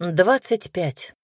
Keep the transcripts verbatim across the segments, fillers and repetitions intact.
двадцать пять.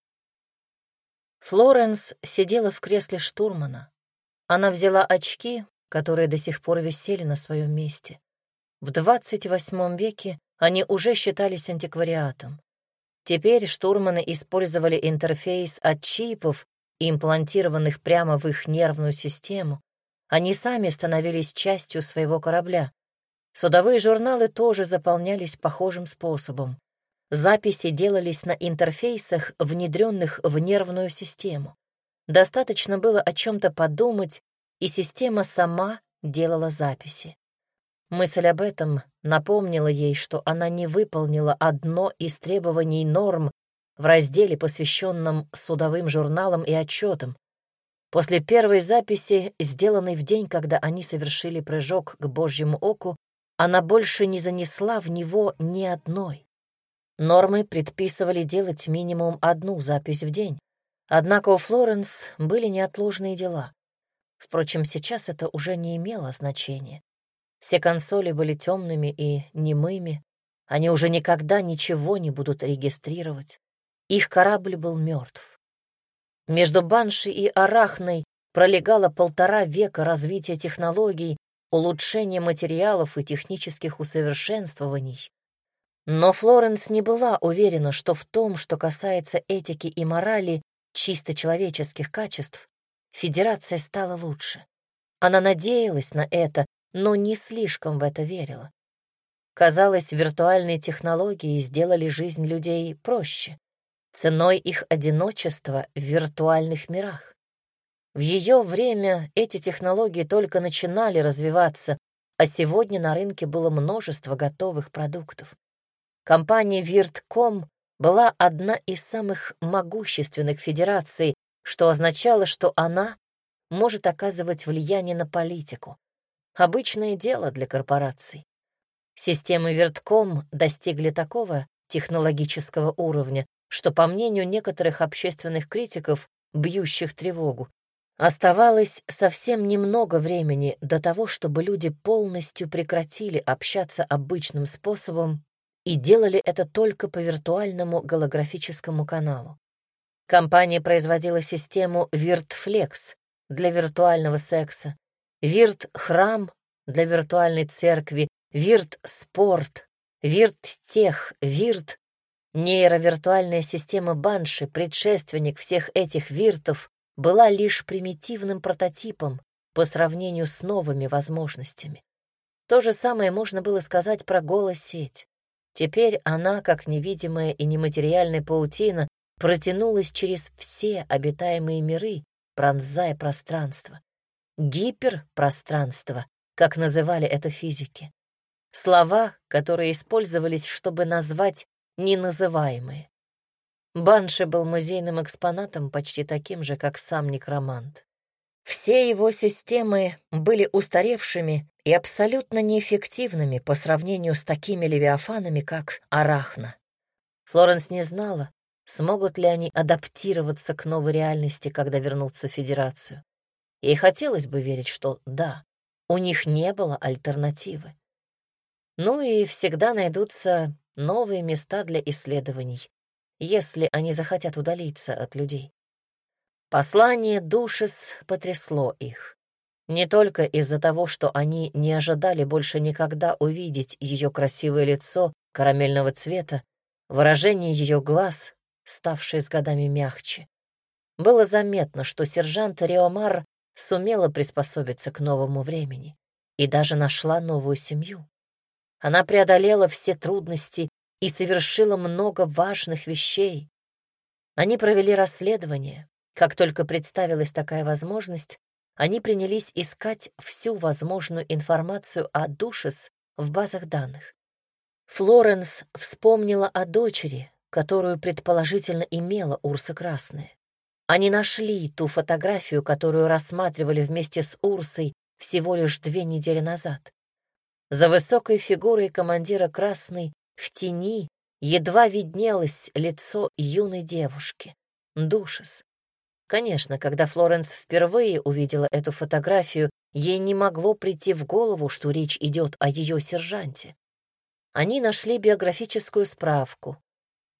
Флоренс сидела в кресле штурмана. Она взяла очки, которые до сих пор висели на своем месте. В двадцать восьмом веке они уже считались антиквариатом. Теперь штурманы использовали интерфейс от чипов, имплантированных прямо в их нервную систему. Они сами становились частью своего корабля. Судовые журналы тоже заполнялись похожим способом. Записи делались на интерфейсах, внедренных в нервную систему. Достаточно было о чем-то подумать, и система сама делала записи. Мысль об этом напомнила ей, что она не выполнила одно из требований норм в разделе, посвященном судовым журналам и отчетам. После первой записи, сделанной в день, когда они совершили прыжок к Божьему оку, она больше не занесла в него ни одной. Нормы предписывали делать минимум одну запись в день, однако у Флоренс были неотложные дела. Впрочем, сейчас это уже не имело значения. Все консоли были темными и немыми, они уже никогда ничего не будут регистрировать. Их корабль был мертв. Между Банши и Арахной пролегало полтора века развития технологий, улучшения материалов и технических усовершенствований. Но Флоренс не была уверена, что в том, что касается этики и морали, чисто человеческих качеств, Федерация стала лучше. Она надеялась на это, но не слишком в это верила. Казалось, виртуальные технологии сделали жизнь людей проще, ценой их одиночества в виртуальных мирах. В ее время эти технологии только начинали развиваться, а сегодня на рынке было множество готовых продуктов. Компания Виртком была одна из самых могущественных федераций, что означало, что она может оказывать влияние на политику. Обычное дело для корпораций. Системы Виртком достигли такого технологического уровня, что, по мнению некоторых общественных критиков, бьющих тревогу, оставалось совсем немного времени до того, чтобы люди полностью прекратили общаться обычным способом и делали это только по виртуальному голографическому каналу. Компания производила систему Виртфлекс для виртуального секса, Вирт-храм для виртуальной церкви, Вирт-спорт, Вирт-тех, Вирт. Нейровиртуальная система Банши, предшественник всех этих виртов, была лишь примитивным прототипом по сравнению с новыми возможностями. То же самое можно было сказать про голосеть. Теперь она, как невидимая и нематериальная паутина, протянулась через все обитаемые миры, пронзая пространство. Гиперпространство, как называли это физики. Слова, которые использовались, чтобы назвать неназываемые. Банши был музейным экспонатом, почти таким же, как сам некромант. Все его системы были устаревшими и абсолютно неэффективными по сравнению с такими левиафанами, как Арахна. Флоренс не знала, смогут ли они адаптироваться к новой реальности, когда вернутся в Федерацию. Ей хотелось бы верить, что да, у них не было альтернативы. Ну и всегда найдутся новые места для исследований, если они захотят удалиться от людей. Послание Душес потрясло их. Не только из-за того, что они не ожидали больше никогда увидеть ее красивое лицо карамельного цвета, выражение ее глаз, ставшее с годами мягче. Было заметно, что сержант Риомар сумела приспособиться к новому времени и даже нашла новую семью. Она преодолела все трудности и совершила много важных вещей. Они провели расследование. Как только представилась такая возможность, они принялись искать всю возможную информацию о Душес в базах данных. Флоренс вспомнила о дочери, которую предположительно имела Урса Красная. Они нашли ту фотографию, которую рассматривали вместе с Урсой всего лишь две недели назад. За высокой фигурой командира Красной в тени едва виднелось лицо юной девушки, Душес. Конечно, когда Флоренс впервые увидела эту фотографию, ей не могло прийти в голову, что речь идет о ее сержанте. Они нашли биографическую справку.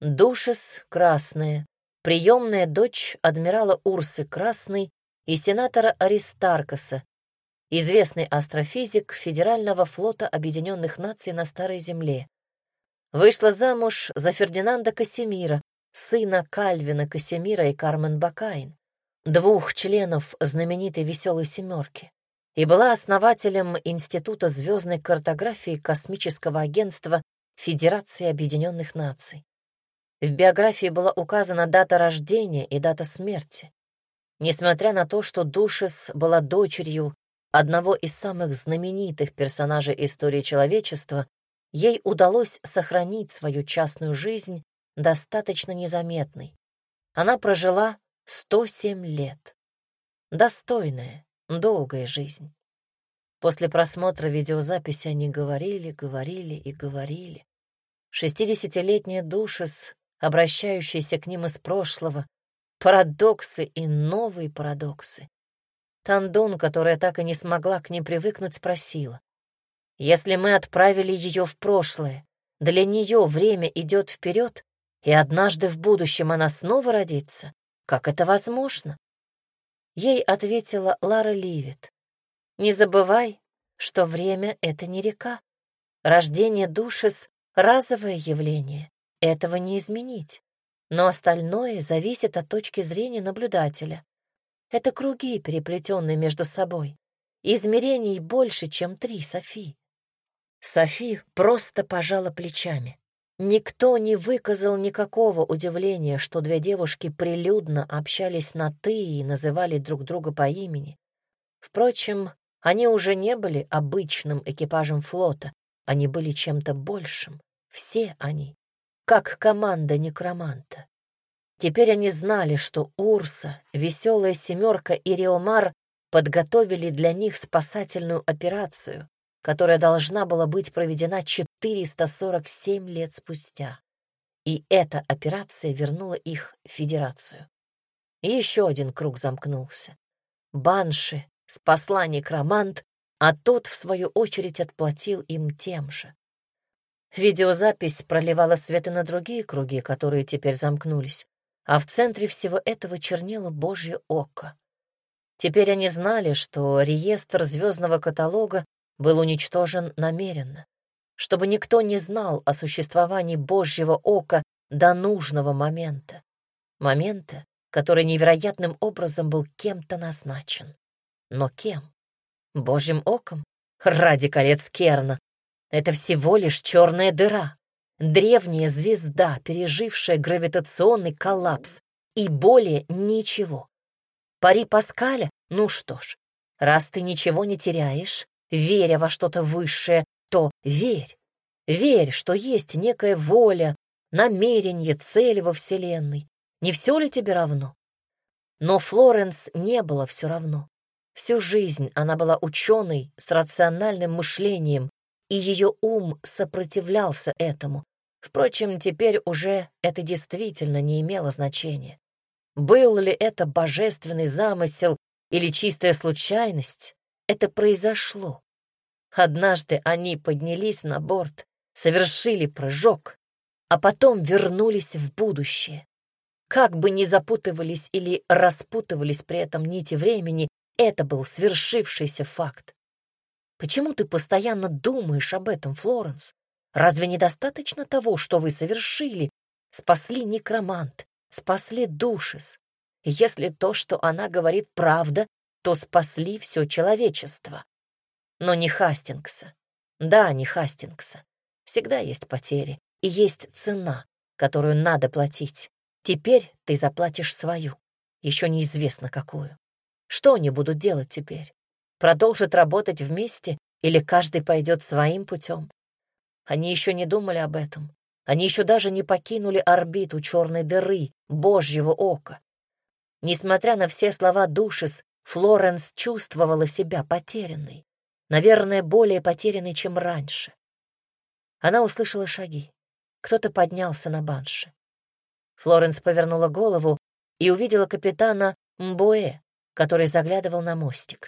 Душес Красная, приемная дочь адмирала Урсы Красной и сенатора Аристаркоса, известный астрофизик Федерального флота Объединенных Наций на Старой Земле. Вышла замуж за Фердинанда Касимира, сына Кальвина Касимира и Кармен Бакайн, двух членов знаменитой «Веселой семерки», и была основателем Института звездной картографии Космического агентства Федерации Объединенных Наций. В биографии была указана дата рождения и дата смерти. Несмотря на то, что Душес была дочерью одного из самых знаменитых персонажей истории человечества, ей удалось сохранить свою частную жизнь достаточно незаметной. Она прожила сто семь лет. Достойная, долгая жизнь. После просмотра видеозаписи они говорили, говорили и говорили. Шестидесятилетняя Душес, обращающаяся к ним из прошлого, парадоксы и новые парадоксы. Тандун, которая так и не смогла к ним привыкнуть, спросила: «Если мы отправили ее в прошлое, для нее время идет вперед, и однажды в будущем она снова родится, как это возможно?» Ей ответила Лара Ливит: «Не забывай, что время — это не река. Рождение Душес — разовое явление, этого не изменить. Но остальное зависит от точки зрения наблюдателя. Это круги, переплетенные между собой. Измерений больше, чем три, Софи». Софи просто пожала плечами. Никто не выказал никакого удивления, что две девушки прилюдно общались на «ты» и называли друг друга по имени. Впрочем, они уже не были обычным экипажем флота, они были чем-то большим. Все они, как команда некроманта. Теперь они знали, что Урса, Веселая Семерка и Риомар подготовили для них спасательную операцию, которая должна была быть проведена четыреста сорок семь лет спустя. И эта операция вернула их в Федерацию. И еще один круг замкнулся. Банши спасла некромант, а тот, в свою очередь, отплатил им тем же. Видеозапись проливала свет и на другие круги, которые теперь замкнулись, а в центре всего этого чернело Божье око. Теперь они знали, что реестр звездного каталога был уничтожен намеренно, чтобы никто не знал о существовании Божьего ока до нужного момента. Момента, который невероятным образом был кем-то назначен. Но кем? Божьим оком? Ради колец Керна. Это всего лишь черная дыра, древняя звезда, пережившая гравитационный коллапс, и более ничего. Пари Паскаля? Ну что ж, раз ты ничего не теряешь, веря во что-то высшее, то верь. Верь, что есть некая воля, намерение, цель во Вселенной. Не все ли тебе равно? Но Флоренс не было все равно. Всю жизнь она была ученой с рациональным мышлением, и ее ум сопротивлялся этому. Впрочем, теперь уже это действительно не имело значения. Был ли это божественный замысел или чистая случайность, это произошло. Однажды они поднялись на борт, совершили прыжок, а потом вернулись в будущее. Как бы ни запутывались или распутывались при этом нити времени, это был свершившийся факт. Почему ты постоянно думаешь об этом, Флоренс? Разве недостаточно того, что вы совершили? Спасли некромант, спасли Душес. И если то, что она говорит, правда, то спасли все человечество. Но не Хастингса. Да, не Хастингса. Всегда есть потери, и есть цена, которую надо платить. Теперь ты заплатишь свою, еще неизвестно какую. Что они будут делать теперь? Продолжат работать вместе или каждый пойдет своим путем? Они еще не думали об этом. Они еще даже не покинули орбиту черной дыры, Божьего ока. Несмотря на все слова Душес, Флоренс чувствовала себя потерянной. Наверное, более потерянной, чем раньше. Она услышала шаги. Кто-то поднялся на банши. Флоренс повернула голову и увидела капитана Мбуэ, который заглядывал на мостик.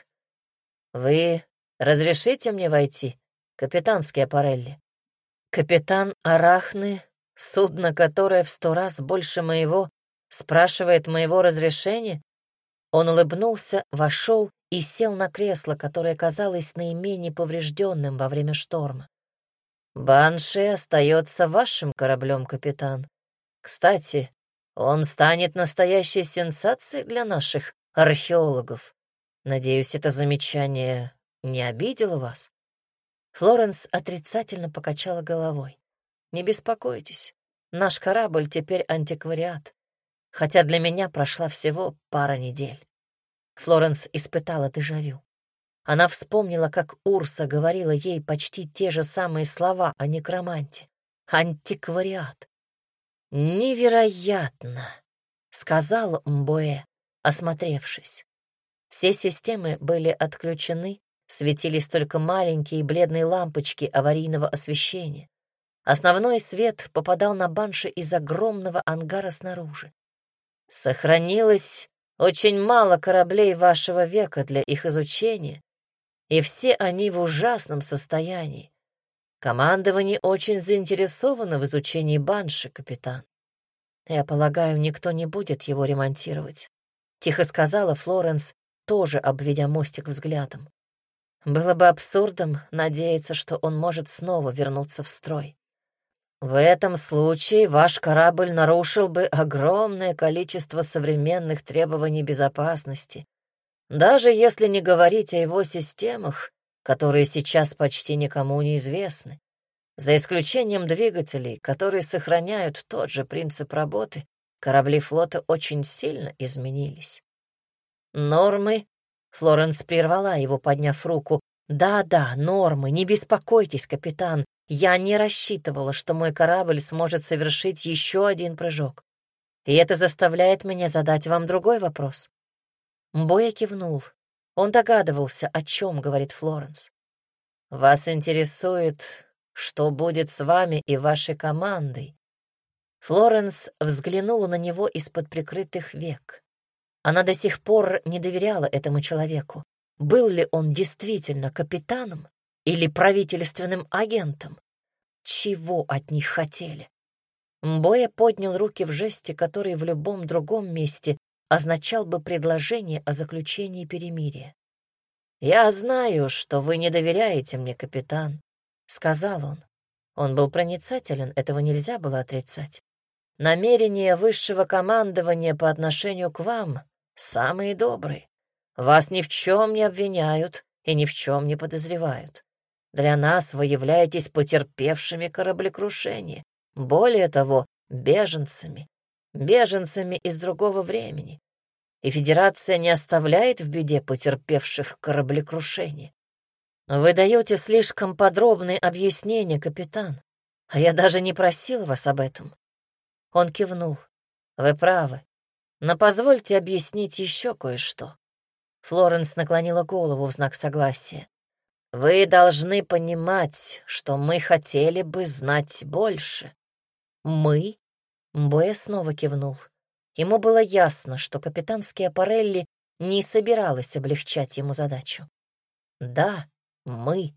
«Вы разрешите мне войти, капитан Скиапарелли?» Капитан Арахны Судно, которое в сто раз больше моего, спрашивает моего разрешения?» Он улыбнулся, вошел и сел на кресло, которое казалось наименее поврежденным во время шторма. «Банши остается вашим кораблем, капитан. Кстати, он станет настоящей сенсацией для наших археологов. Надеюсь, это замечание не обидело вас?» Флоренс отрицательно покачала головой. «Не беспокойтесь, наш корабль теперь антиквариат, хотя для меня прошла всего пара недель». Флоренс испытала дежавю. Она вспомнила, как Урса говорила ей почти те же самые слова о некроманте. Антиквариат. «Невероятно», — сказал Мбоэ, осмотревшись. Все системы были отключены, светились только маленькие бледные лампочки аварийного освещения. Основной свет попадал на банши из огромного ангара снаружи. «Сохранилось очень мало кораблей вашего века для их изучения, и все они в ужасном состоянии. Командование очень заинтересовано в изучении банши, капитан. Я полагаю, никто не будет его ремонтировать», — тихо сказала Флоренс, тоже обведя мостик взглядом. «Было бы абсурдом надеяться, что он может снова вернуться в строй. В этом случае ваш корабль нарушил бы огромное количество современных требований безопасности, даже если не говорить о его системах, которые сейчас почти никому не известны. За исключением двигателей, которые сохраняют тот же принцип работы, корабли флота очень сильно изменились. Нормы...» Флоренс прервала его, подняв руку. «Да-да, нормы, не беспокойтесь, капитан. Я не рассчитывала, что мой корабль сможет совершить еще один прыжок. И это заставляет меня задать вам другой вопрос». Мбоя кивнул. Он догадывался, о чем говорит Флоренс. «Вас интересует, что будет с вами и вашей командой?» Флоренс взглянула на него из-под прикрытых век. Она до сих пор не доверяла этому человеку. Был ли он действительно капитаном или правительственным агентом? Чего от них хотели? Мбоя поднял руки в жесте, который в любом другом месте означал бы предложение о заключении перемирия. «Я знаю, что вы не доверяете мне, капитан», — сказал он. Он был проницателен, этого нельзя было отрицать. «Намерения высшего командования по отношению к вам самые добрые. Вас ни в чем не обвиняют и ни в чем не подозревают. Для нас вы являетесь потерпевшими кораблекрушение. Более того, беженцами. Беженцами из другого времени. И Федерация не оставляет в беде потерпевших кораблекрушение. Вы даете слишком подробные объяснения, капитан, а я даже не просил вас об этом». Он кивнул. «Вы правы. Но позвольте объяснить еще кое-что». Флоренс наклонила голову в знак согласия. «Вы должны понимать, что мы хотели бы знать больше». «Мы?» Мбоя снова кивнул. Ему было ясно, что капитанская Парелли не собиралась облегчать ему задачу. «Да, мы.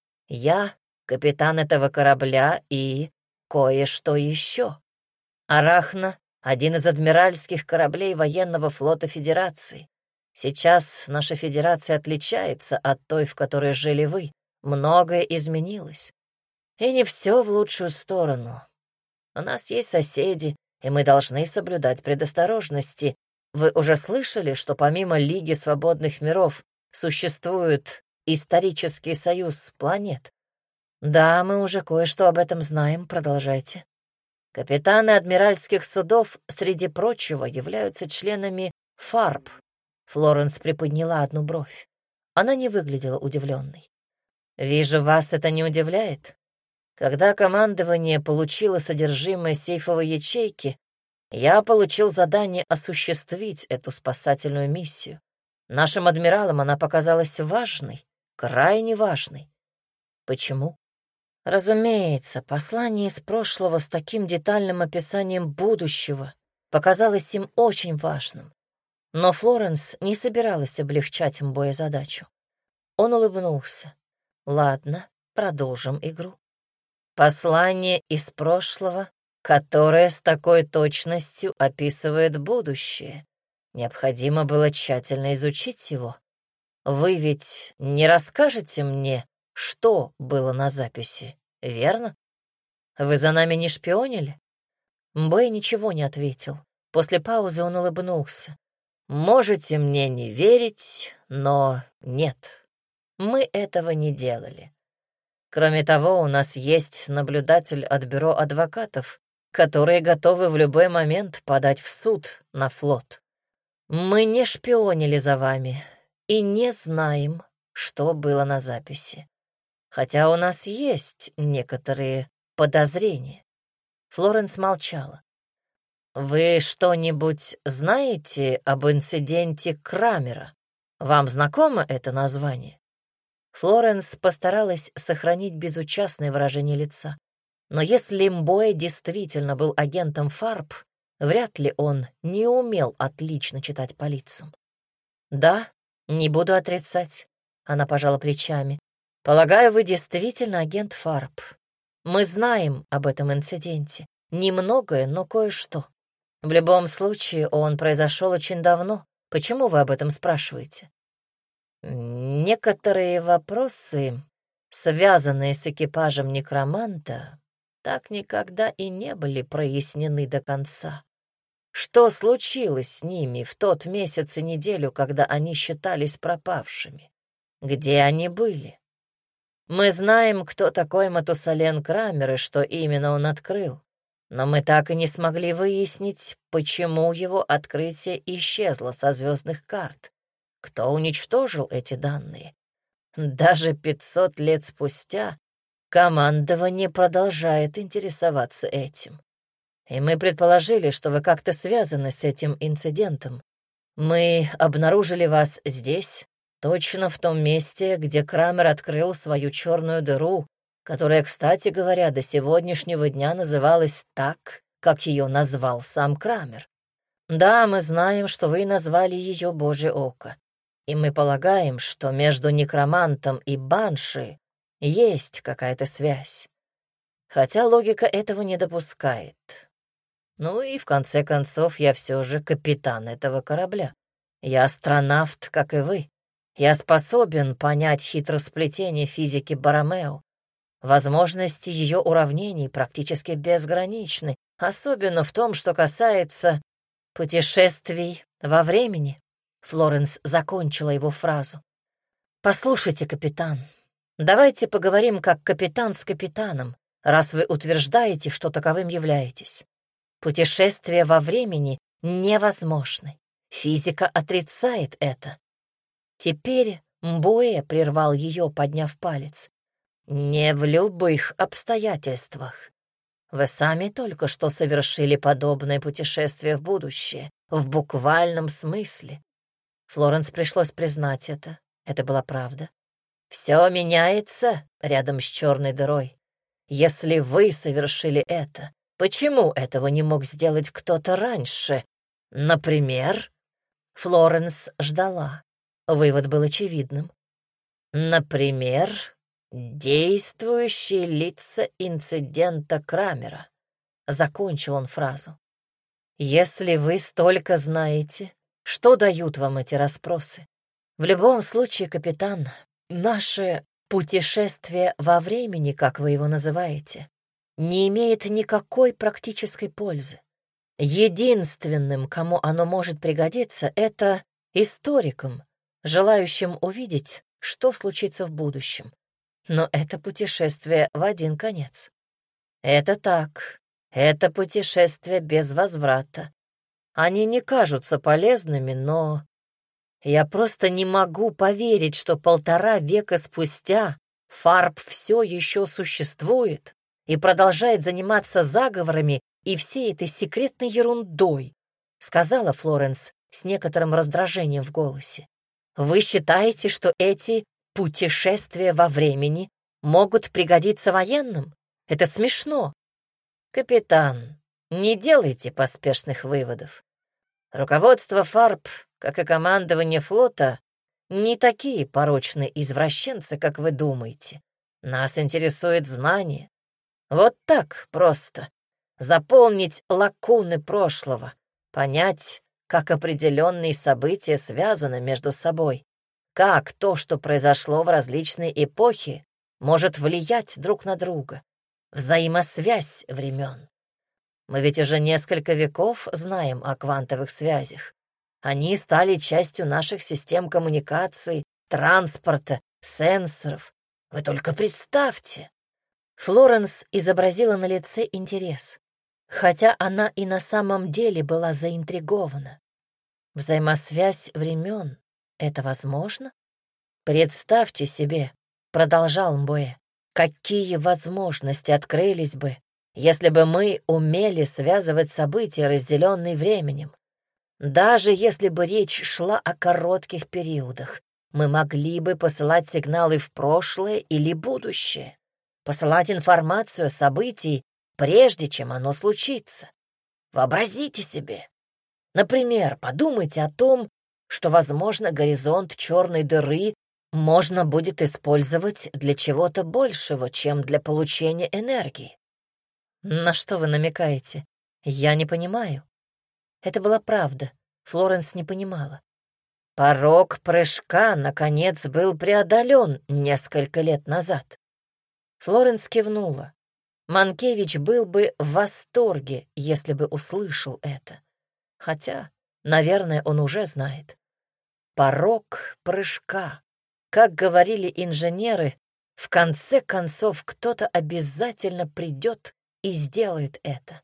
Я капитан этого корабля и кое-что еще. Арахна — один из адмиральских кораблей военного флота Федерации. Сейчас наша Федерация отличается от той, в которой жили вы. Многое изменилось. И не все в лучшую сторону. У нас есть соседи, и мы должны соблюдать предосторожности. Вы уже слышали, что помимо Лиги свободных миров существует исторический союз планет? Да, мы уже кое-что об этом знаем, продолжайте. Капитаны адмиральских судов, среди прочего, являются членами ФАРП. Флоренс приподняла одну бровь. Она не выглядела удивленной. «Вижу, вас это не удивляет. Когда командование получило содержимое сейфовой ячейки, я получил задание осуществить эту спасательную миссию. Нашим адмиралам она показалась важной, крайне важной. Почему? Разумеется, послание из прошлого с таким детальным описанием будущего показалось им очень важным. Но Флоренс не собиралась облегчать им боезадачу. Он улыбнулся. «Ладно, продолжим игру. Послание из прошлого которое с такой точностью описывает будущее. Необходимо было тщательно изучить его. Вы ведь не расскажете мне, что было на записи, верно? Вы за нами не шпионили?» Бэй ничего не ответил. После паузы он улыбнулся. «Можете мне не верить, но нет, мы этого не делали. Кроме того, у нас есть наблюдатель от бюро адвокатов, которые готовы в любой момент подать в суд на флот. Мы не шпионили за вами и не знаем, что было на записи. Хотя у нас есть некоторые подозрения». Флоренс молчала. «Вы что-нибудь знаете об инциденте Крамера? Вам знакомо это название?» Флоренс постаралась сохранить безучастное выражение лица. Но если Мбоэ действительно был агентом ФАРП, вряд ли он не умел отлично читать по лицам. «Да, не буду отрицать», — она пожала плечами. «Полагаю, вы действительно агент ФАРП. Мы знаем об этом инциденте. Немногое, но кое-что. В любом случае, он произошел очень давно. Почему вы об этом спрашиваете?» «Некоторые вопросы, связанные с экипажем некроманта, так никогда и не были прояснены до конца. Что случилось с ними в тот месяц и неделю, когда они считались пропавшими? Где они были? Мы знаем, кто такой Матусален Крамер и что именно он открыл, но мы так и не смогли выяснить, почему его открытие исчезло со звездных карт. Кто уничтожил эти данные? Даже пятьсот лет спустя командование продолжает интересоваться этим. И мы предположили, что вы как-то связаны с этим инцидентом. Мы обнаружили вас здесь, точно в том месте, где Крамер открыл свою черную дыру, которая, кстати говоря, до сегодняшнего дня называлась так, как ее назвал сам Крамер. Да, мы знаем, что вы назвали ее Божье око, и мы полагаем, что между некромантом и банши есть какая-то связь, хотя логика этого не допускает. Ну и в конце концов я все же капитан этого корабля. Я астронавт, как и вы. Я способен понять хитросплетение физики Баромео. Возможности ее уравнений практически безграничны, особенно в том, что касается путешествий во времени. Флоренс закончила его фразу. «Послушайте, капитан, давайте поговорим как капитан с капитаном, раз вы утверждаете, что таковым являетесь. Путешествия во времени невозможны. Физика отрицает это». Теперь Мбоэ прервал ее, подняв палец. «Не в любых обстоятельствах. Вы сами только что совершили подобное путешествие в будущее, в буквальном смысле». Флоренс пришлось признать это. Это была правда. «Все меняется рядом с черной дырой. Если вы совершили это, почему этого не мог сделать кто-то раньше? Например?» Флоренс ждала. Вывод был очевидным. «Например, действующие лица инцидента Крамера», — закончил он фразу. «Если вы столько знаете, что дают вам эти расспросы? В любом случае, капитан, наше путешествие во времени, как вы его называете, не имеет никакой практической пользы. Единственным, кому оно может пригодиться, это историкам, желающим увидеть, что случится в будущем. Но это путешествие в один конец. Это так, это путешествие без возврата. Они не кажутся полезными, но я просто не могу поверить, что полтора века спустя ФАРП все еще существует и продолжает заниматься заговорами и всей этой секретной ерундой», — сказала Флоренс с некоторым раздражением в голосе. «Вы считаете, что эти путешествия во времени могут пригодиться военным? Это смешно». «Капитан, не делайте поспешных выводов. Руководство ФАРП, как и командование флота, не такие порочные извращенцы, как вы думаете. Нас интересует знание. Вот так просто. заполнить лакуны прошлого, понять, как определенные события связаны между собой, как то, что произошло в различные эпохи, может влиять друг на друга, взаимосвязь времен. Мы ведь уже несколько веков знаем о квантовых связях. Они стали частью наших систем коммуникаций, транспорта, сенсоров. Вы только представьте. Флоренс изобразила на лице интерес, хотя она и на самом деле была заинтригована. Взаимосвязь времен — это возможно? Представьте себе, продолжал Мбуэ, какие возможности открылись бы, если бы мы умели связывать события, разделенные временем. Даже если бы речь шла о коротких периодах, мы могли бы посылать сигналы в прошлое или будущее, посылать информацию о событии, прежде чем оно случится. Вообразите себе. Например, подумайте о том, что, возможно, горизонт черной дыры можно будет использовать для чего-то большего, чем для получения энергии. На что вы намекаете? Я не понимаю. Это была правда. Флоренс не понимала. Порог прыжка, наконец, был преодолен несколько лет назад. Флоренс кивнула. Манкевич был бы в восторге, если бы услышал это. Хотя, наверное, он уже знает. Порог прыжка. Как говорили инженеры, в конце концов кто-то обязательно придет и сделает это.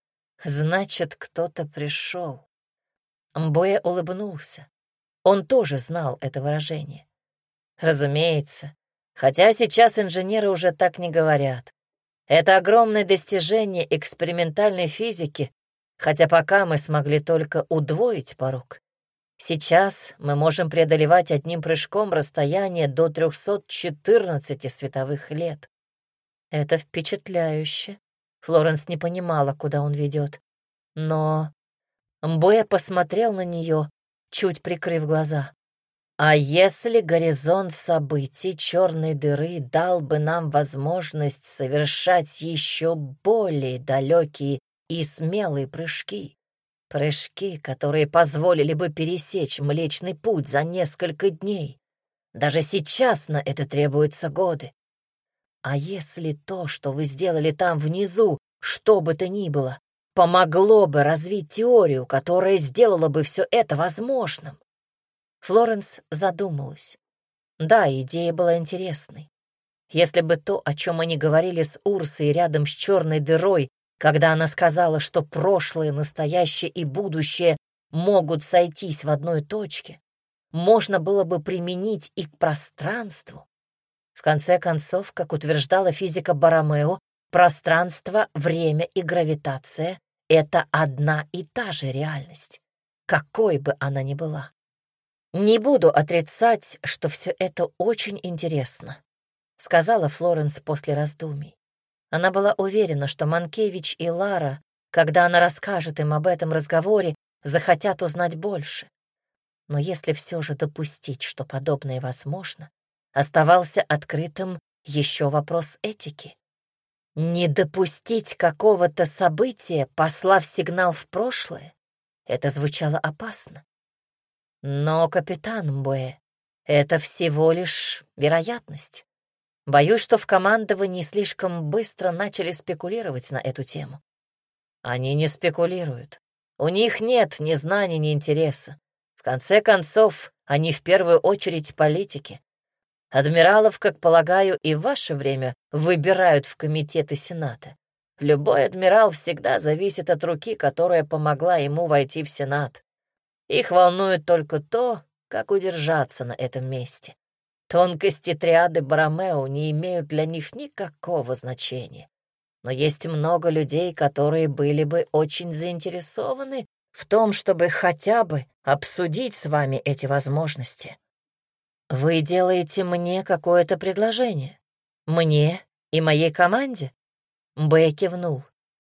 Значит, кто-то пришел. Мбуэ улыбнулся. Он тоже знал это выражение. Разумеется, хотя сейчас инженеры уже так не говорят. Это огромное достижение экспериментальной физики, хотя пока мы смогли только удвоить порог. Сейчас мы можем преодолевать одним прыжком расстояние до трехсот четырнадцати световых лет. Это впечатляюще. Флоренс не понимала, куда он ведет. Но Мбуэ посмотрел на нее, чуть прикрыв глаза. А если горизонт событий черной дыры дал бы нам возможность совершать еще более далекие и смелые прыжки? Прыжки, которые позволили бы пересечь Млечный Путь за несколько дней. Даже сейчас на это требуются годы. А если то, что вы сделали там внизу, что бы то ни было, помогло бы развить теорию, которая сделала бы все это возможным? Флоренс задумалась. Да, идея была интересной. Если бы то, о чем они говорили с Урсой рядом с черной дырой, когда она сказала, что прошлое, настоящее и будущее могут сойтись в одной точке, можно было бы применить и к пространству. В конце концов, как утверждала физика Боромео, пространство, время и гравитация — это одна и та же реальность, какой бы она ни была. «Не буду отрицать, что все это очень интересно», — сказала Флоренс после раздумий. Она была уверена, что Манкевич и Лара, когда она расскажет им об этом разговоре, захотят узнать больше. Но если все же допустить, что подобное возможно, оставался открытым еще вопрос этики. Не допустить какого-то события, послав сигнал в прошлое, это звучало опасно. Но, капитан Мбуэ, это всего лишь вероятность. Боюсь, что в командовании слишком быстро начали спекулировать на эту тему. Они не спекулируют. У них нет ни знаний, ни интереса. В конце концов, они в первую очередь политики. Адмиралов, как полагаю, и в ваше время выбирают в комитеты Сената. Любой адмирал всегда зависит от руки, которая помогла ему войти в Сенат. Их волнует только то, как удержаться на этом месте. Тонкости триады Боромео не имеют для них никакого значения. Но есть много людей, которые были бы очень заинтересованы в том, чтобы хотя бы обсудить с вами эти возможности. Вы делаете мне какое-то предложение? Мне и моей команде? Бэй кивнул.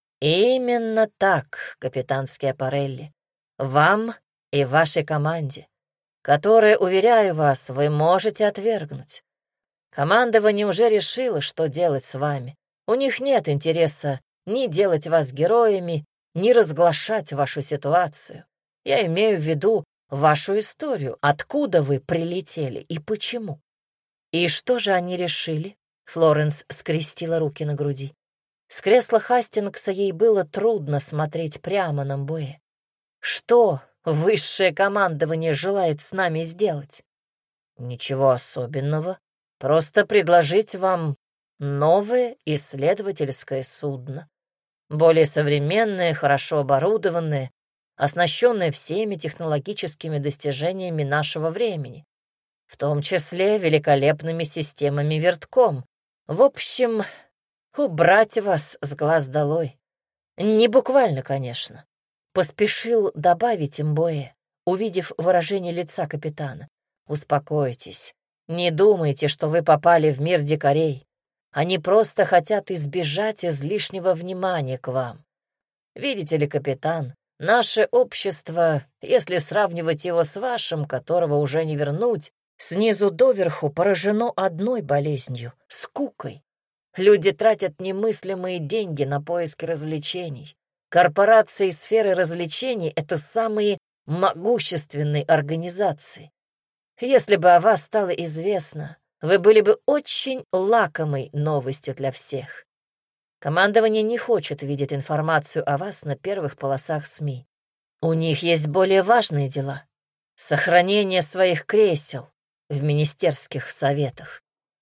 Именно так, капитан Скиапарелли. Вам и вашей команде, которая, уверяю вас, вы можете отвергнуть. Командование уже решило, что делать с вами. У них нет интереса ни делать вас героями, ни разглашать вашу ситуацию. Я имею в виду вашу историю, откуда вы прилетели и почему. И что же они решили? Флоренс скрестила руки на груди. С кресла Хастингса ей было трудно смотреть прямо на Мбуэ. Что высшее командование желает с нами сделать? Ничего особенного. Просто предложить вам новое исследовательское судно. Более современное, хорошо оборудованное, оснащенное всеми технологическими достижениями нашего времени, в том числе великолепными системами вертком. В общем, убрать вас с глаз долой. Не буквально, конечно. Поспешил добавить Мбуэ, увидев выражение лица капитана. Успокойтесь. Не думайте, что вы попали в мир дикарей. Они просто хотят избежать излишнего внимания к вам. Видите ли, капитан, наше общество, если сравнивать его с вашим, которого уже не вернуть, снизу доверху поражено одной болезнью — скукой. Люди тратят немыслимые деньги на поиски развлечений. Корпорации сферы развлечений — это самые могущественные организации. Если бы о вас стало известно, вы были бы очень лакомой новостью для всех. Командование не хочет видеть информацию о вас на первых полосах СМИ. У них есть более важные дела — сохранение своих кресел в министерских советах.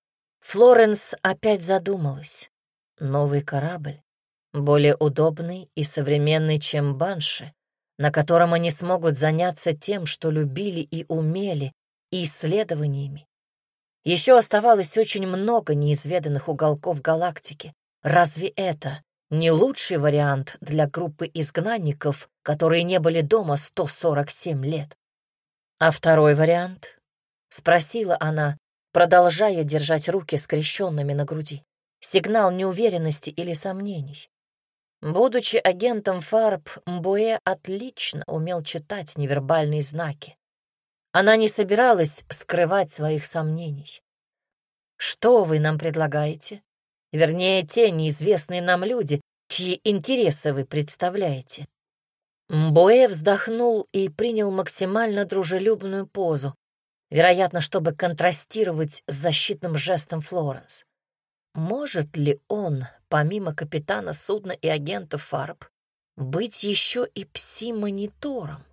Флоренс опять задумалась. Новый корабль, более удобный и современный, чем Банши, на котором они смогут заняться тем, что любили и умели, исследованиями. Еще оставалось очень много неизведанных уголков галактики. Разве это не лучший вариант для группы изгнанников, которые не были дома сто сорок семь лет? А второй вариант? Спросила она, продолжая держать руки скрещенными на груди. Сигнал неуверенности или сомнений. Будучи агентом ФАРП, Мбуэ отлично умел читать невербальные знаки. Она не собиралась скрывать своих сомнений. «Что вы нам предлагаете? Вернее, те неизвестные нам люди, чьи интересы вы представляете?» Мбуэ вздохнул и принял максимально дружелюбную позу, вероятно, чтобы контрастировать с защитным жестом Флоренс. Может ли он, помимо капитана судна и агента ФАРП, быть еще и пси-монитором?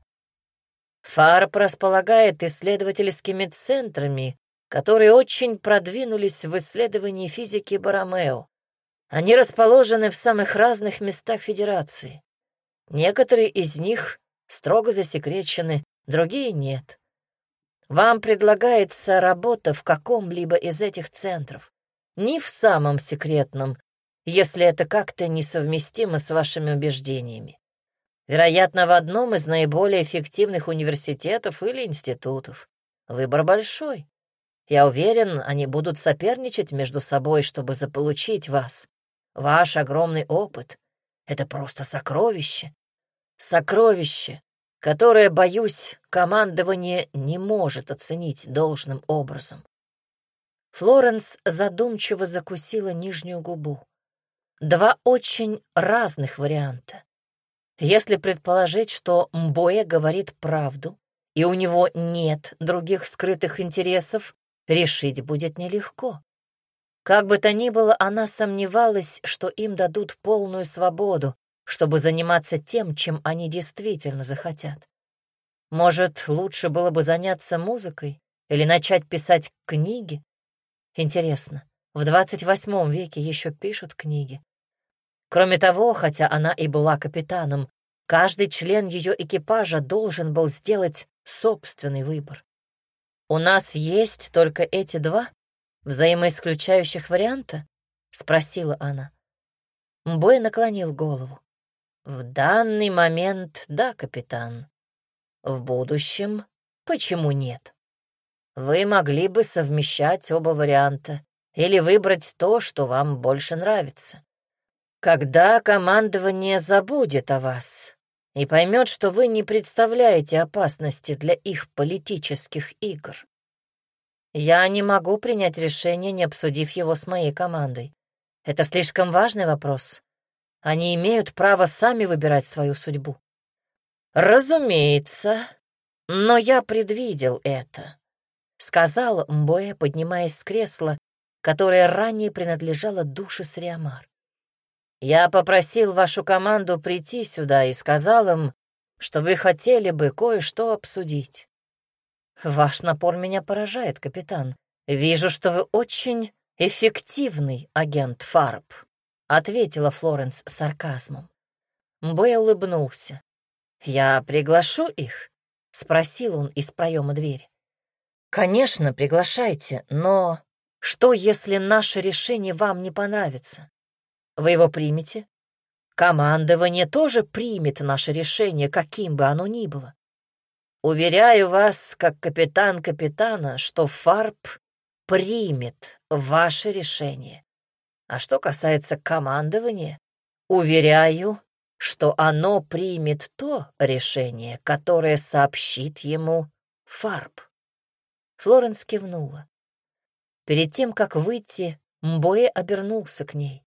ФАРП располагает исследовательскими центрами, которые очень продвинулись в исследовании физики Боромео. Они расположены в самых разных местах Федерации. Некоторые из них строго засекречены, другие нет. Вам предлагается работа в каком-либо из этих центров. Не в самом секретном, если это как-то несовместимо с вашими убеждениями. Вероятно, в одном из наиболее эффективных университетов или институтов. Выбор большой. Я уверен, они будут соперничать между собой, чтобы заполучить вас. Ваш огромный опыт — это просто сокровище. Сокровище, которое, боюсь, командование не может оценить должным образом. Флоренс задумчиво закусила нижнюю губу. Два очень разных варианта. Если предположить, что Мбуэ говорит правду, и у него нет других скрытых интересов, решить будет нелегко. Как бы то ни было, она сомневалась, что им дадут полную свободу, чтобы заниматься тем, чем они действительно захотят. Может, лучше было бы заняться музыкой или начать писать книги? Интересно, в двадцать восьмом веке еще пишут книги? Кроме того, хотя она и была капитаном, каждый член ее экипажа должен был сделать собственный выбор. «У нас есть только эти два взаимоисключающих варианта?» — спросила она. Мбуэ наклонил голову. «В данный момент да, капитан. В будущем почему нет? Вы могли бы совмещать оба варианта или выбрать то, что вам больше нравится. Когда командование забудет о вас и поймет, что вы не представляете опасности для их политических игр. Я не могу принять решение, не обсудив его с моей командой. Это слишком важный вопрос. Они имеют право сами выбирать свою судьбу. Разумеется, но я предвидел это, сказал Мбоэ, поднимаясь с кресла, которое ранее принадлежало душе Сриамар. Я попросил вашу команду прийти сюда и сказал им, что вы хотели бы кое-что обсудить. Ваш напор меня поражает, капитан. Вижу, что вы очень эффективный агент Фарб, ответила Флоренс с сарказмом. Мбоэ улыбнулся. Я приглашу их? Спросил он из проема двери. Конечно, приглашайте, но что, если наше решение вам не понравится? Вы его примете? Командование тоже примет наше решение, каким бы оно ни было. Уверяю вас, как капитан капитана, что Фарб примет ваше решение. А что касается командования, уверяю, что оно примет то решение, которое сообщит ему Фарб. Флоренс кивнула. Перед тем, как выйти, Мбоэ обернулся к ней.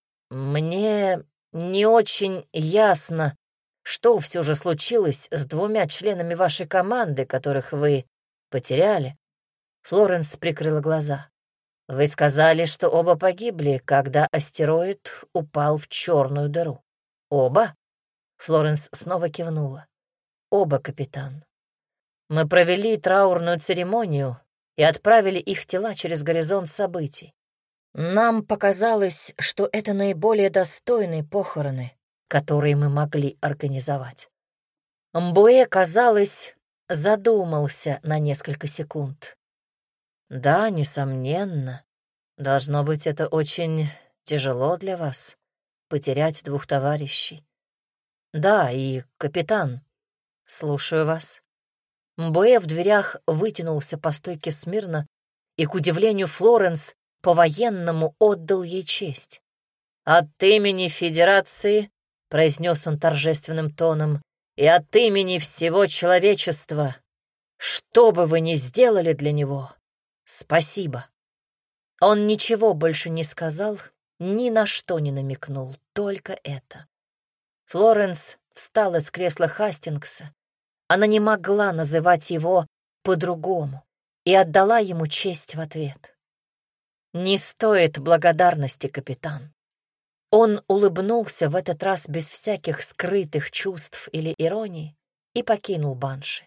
«Мне не очень ясно, что все же случилось с двумя членами вашей команды, которых вы потеряли». Флоренс прикрыла глаза. «Вы сказали, что оба погибли, когда астероид упал в черную дыру. Оба?» Флоренс снова кивнула. «Оба, капитан. Мы провели траурную церемонию и отправили их тела через горизонт событий. Нам показалось, что это наиболее достойные похороны, которые мы могли организовать». Мбоэ, казалось, задумался на несколько секунд. «Да, несомненно. Должно быть, это очень тяжело для вас, потерять двух товарищей. Да, и капитан, слушаю вас». Мбоэ в дверях вытянулся по стойке смирно и, к удивлению Флоренс, по-военному отдал ей честь. «От имени Федерации», — произнес он торжественным тоном, «и от имени всего человечества, что бы вы ни сделали для него, спасибо». Он ничего больше не сказал, ни на что не намекнул, только это. Флоренс встала с кресла Хастингса. Она не могла называть его по-другому и отдала ему честь в ответ. «Не стоит благодарности, капитан». Он улыбнулся в этот раз без всяких скрытых чувств или иронии и покинул Банши.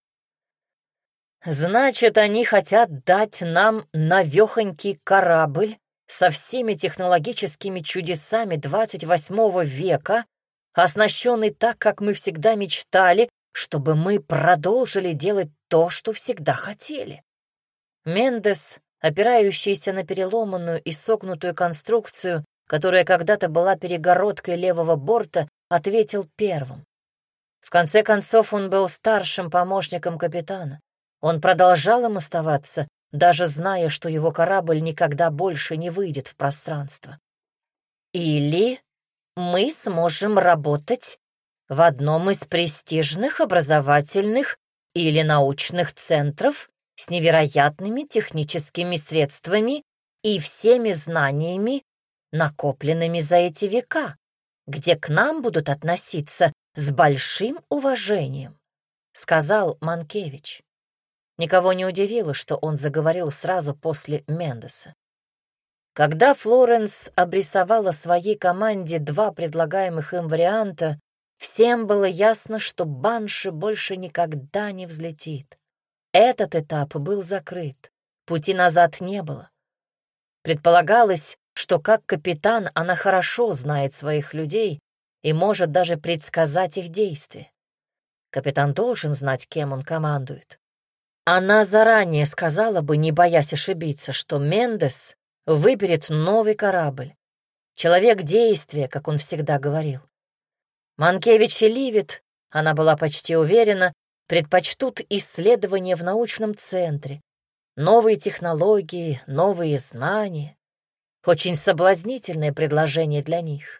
«Значит, они хотят дать нам навехонький корабль со всеми технологическими чудесами двадцать восьмого века, оснащенный так, как мы всегда мечтали, чтобы мы продолжили делать то, что всегда хотели». Мендес, опирающийся на переломанную и согнутую конструкцию, которая когда-то была перегородкой левого борта, ответил первым. В конце концов, он был старшим помощником капитана. Он продолжал им оставаться, даже зная, что его корабль никогда больше не выйдет в пространство. «Или мы сможем работать в одном из престижных образовательных или научных центров с невероятными техническими средствами и всеми знаниями, накопленными за эти века, где к нам будут относиться с большим уважением», — сказал Манкевич. Никого не удивило, что он заговорил сразу после Мендеса. Когда Флоренс обрисовала своей команде два предлагаемых им варианта, всем было ясно, что Банши больше никогда не взлетит. Этот этап был закрыт, пути назад не было. Предполагалось, что как капитан она хорошо знает своих людей и может даже предсказать их действия. Капитан должен знать, кем он командует. Она заранее сказала бы, не боясь ошибиться, что Мендес выберет новый корабль. Человек действия, как он всегда говорил. Манкевич и Ливит, она была почти уверена, предпочтут исследования в научном центре, новые технологии, новые знания. Очень соблазнительное предложение для них.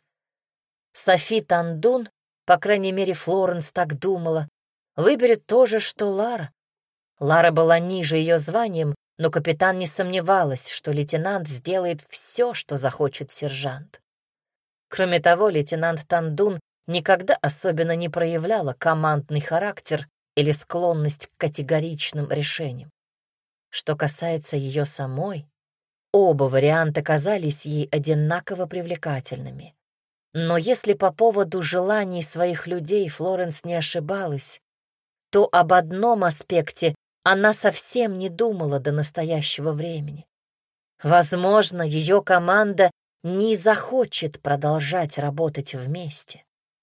Софи Тандун, по крайней мере, Флоренс так думала, выберет то же, что Лара. Лара была ниже ее званием, но капитан не сомневалась, что лейтенант сделает все, что захочет сержант. Кроме того, лейтенант Тандун никогда особенно не проявляла командный характер или склонность к категоричным решениям. Что касается ее самой, оба варианта казались ей одинаково привлекательными. Но если по поводу желаний своих людей Флоренс не ошибалась, то об одном аспекте она совсем не думала до настоящего времени. Возможно, ее команда не захочет продолжать работать вместе.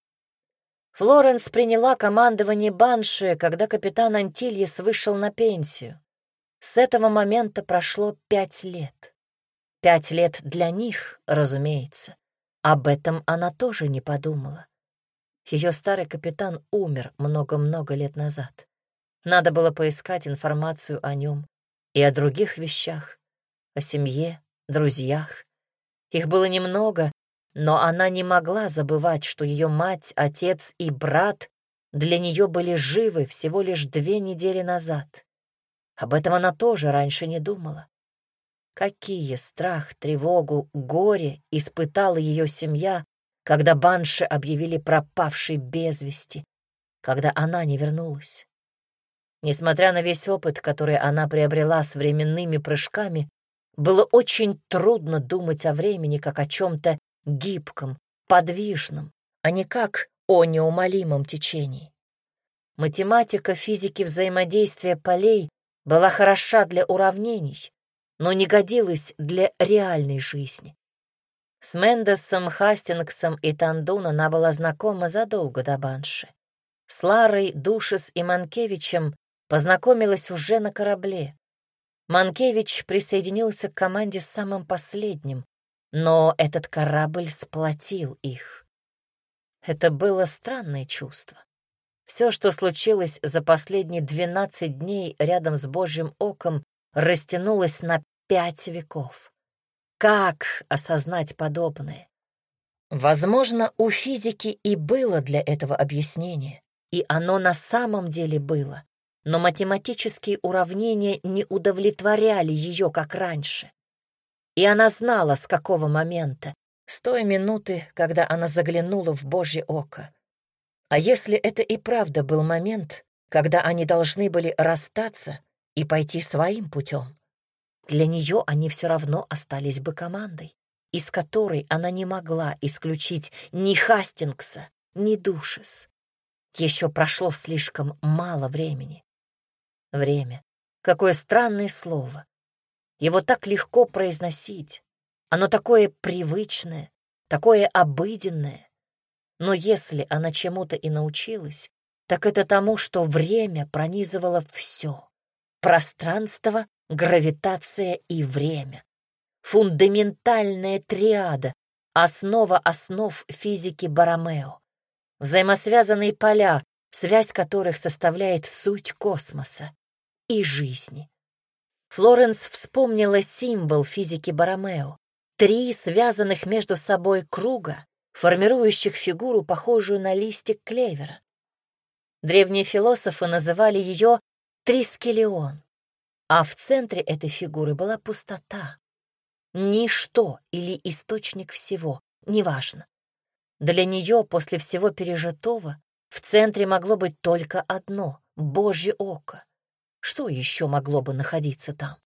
Флоренс приняла командование Банши, когда капитан Антильес вышел на пенсию. С этого момента прошло пять лет. Пять лет для них, разумеется. Об этом она тоже не подумала. Ее старый капитан умер много-много лет назад. Надо было поискать информацию о нем и о других вещах, о семье, друзьях. Их было немного, но она не могла забывать, что ее мать, отец и брат для нее были живы всего лишь две недели назад. Об этом она тоже раньше не думала. Какие страх, тревогу, горе испытала ее семья, когда Банши объявили пропавшей без вести, когда она не вернулась. Несмотря на весь опыт, который она приобрела с временными прыжками, было очень трудно думать о времени как о чем-то гибком, подвижном, а не как о неумолимом течении. Математика физики взаимодействия полей была хороша для уравнений, но не годилась для реальной жизни. С Мендесом, Хастингсом и Тандун она была знакома задолго до Банши. С Ларой, Душес и Манкевичем познакомилась уже на корабле. Манкевич присоединился к команде самым последним, но этот корабль сплотил их. Это было странное чувство. Все, что случилось за последние двенадцать дней рядом с Божьим оком, растянулось на пять веков. Как осознать подобное? Возможно, у физики и было для этого объяснение, и оно на самом деле было, но математические уравнения не удовлетворяли ее, как раньше. И она знала, с какого момента, с той минуты, когда она заглянула в Божье око. А если это и правда был момент, когда они должны были расстаться и пойти своим путем, для нее они все равно остались бы командой, из которой она не могла исключить ни Хастингса, ни Душес. Еще прошло слишком мало времени. Время. Какое странное слово. Его так легко произносить. Оно такое привычное, такое обыденное. Но если она чему-то и научилась, так это тому, что время пронизывало все. Пространство, гравитация и время. Фундаментальная триада, основа основ физики Боромео. Взаимосвязанные поля, связь которых составляет суть космоса и жизни. Флоренс вспомнила символ физики Боромео. Три связанных между собой круга, формирующих фигуру, похожую на листик клевера. Древние философы называли ее трискелион, а в центре этой фигуры была пустота. Ничто или источник всего, неважно. Для нее после всего пережитого в центре могло быть только одно — Божье око. Что еще могло бы находиться там?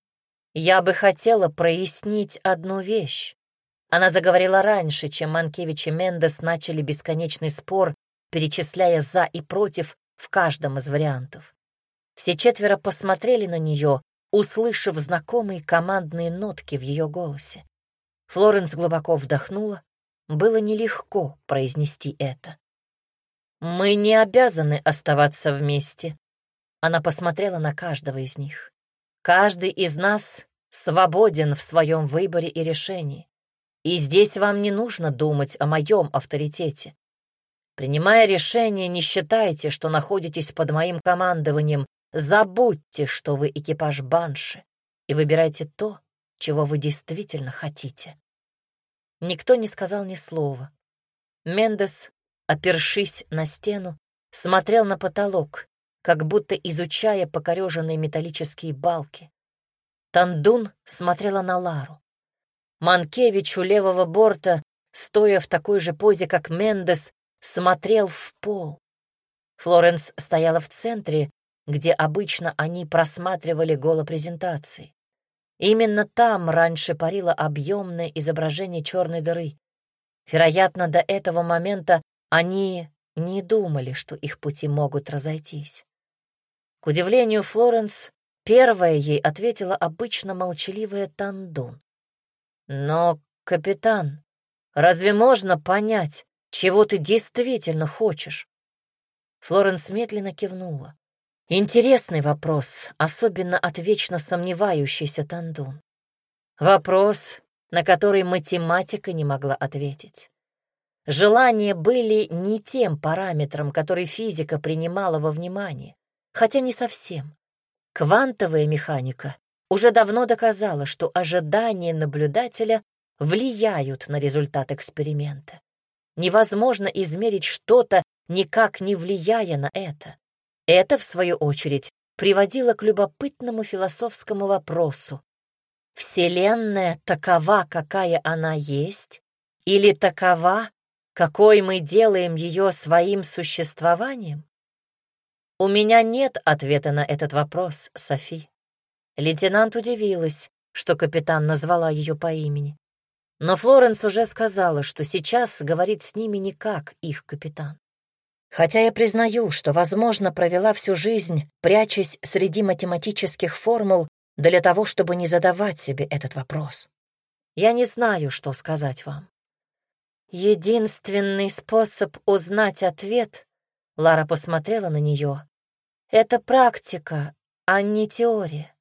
«Я бы хотела прояснить одну вещь». Она заговорила раньше, чем Манкевич и Мендес начали бесконечный спор, перечисляя «за» и «против» в каждом из вариантов. Все четверо посмотрели на нее, услышав знакомые командные нотки в ее голосе. Флоренс глубоко вдохнула. Было нелегко произнести это. «Мы не обязаны оставаться вместе». Она посмотрела на каждого из них. «Каждый из нас свободен в своем выборе и решении. И здесь вам не нужно думать о моем авторитете. Принимая решение, не считайте, что находитесь под моим командованием. Забудьте, что вы экипаж Банши, и выбирайте то, чего вы действительно хотите». Никто не сказал ни слова. Мендес, опершись на стену, смотрел на потолок, как будто изучая покореженные металлические балки. Тандун смотрела на Лару. Манкевич у левого борта стоя в такой же позе, как Мендес, смотрел в пол. Флоренс стояла в центре, где обычно они просматривали голопрезентации. Именно там раньше парило объемное изображение черной дыры. Вероятно, до этого момента они не думали, что их пути могут разойтись. К удивлению Флоренс, первая ей ответила обычно молчаливая Тандун. «Но, капитан, разве можно понять, чего ты действительно хочешь?» Флоренс медленно кивнула. Интересный вопрос, особенно от вечно сомневающейся Тандун. Вопрос, на который математика не могла ответить. Желания были не тем параметром, который физика принимала во внимание, хотя не совсем. Квантовая механика уже давно доказала, что ожидания наблюдателя влияют на результат эксперимента. Невозможно измерить что-то, никак не влияя на это. Это, в свою очередь, приводило к любопытному философскому вопросу. Вселенная такова, какая она есть, или такова, какой мы делаем ее своим существованием? У меня нет ответа на этот вопрос, Софи. Лейтенант удивилась, что капитан назвала ее по имени. Но Флоренс уже сказала, что сейчас говорит с ними не как их капитан. Хотя я признаю, что, возможно, провела всю жизнь, прячась среди математических формул для того, чтобы не задавать себе этот вопрос. Я не знаю, что сказать вам. Единственный способ узнать ответ, Лара посмотрела на нее, это практика, а не теория.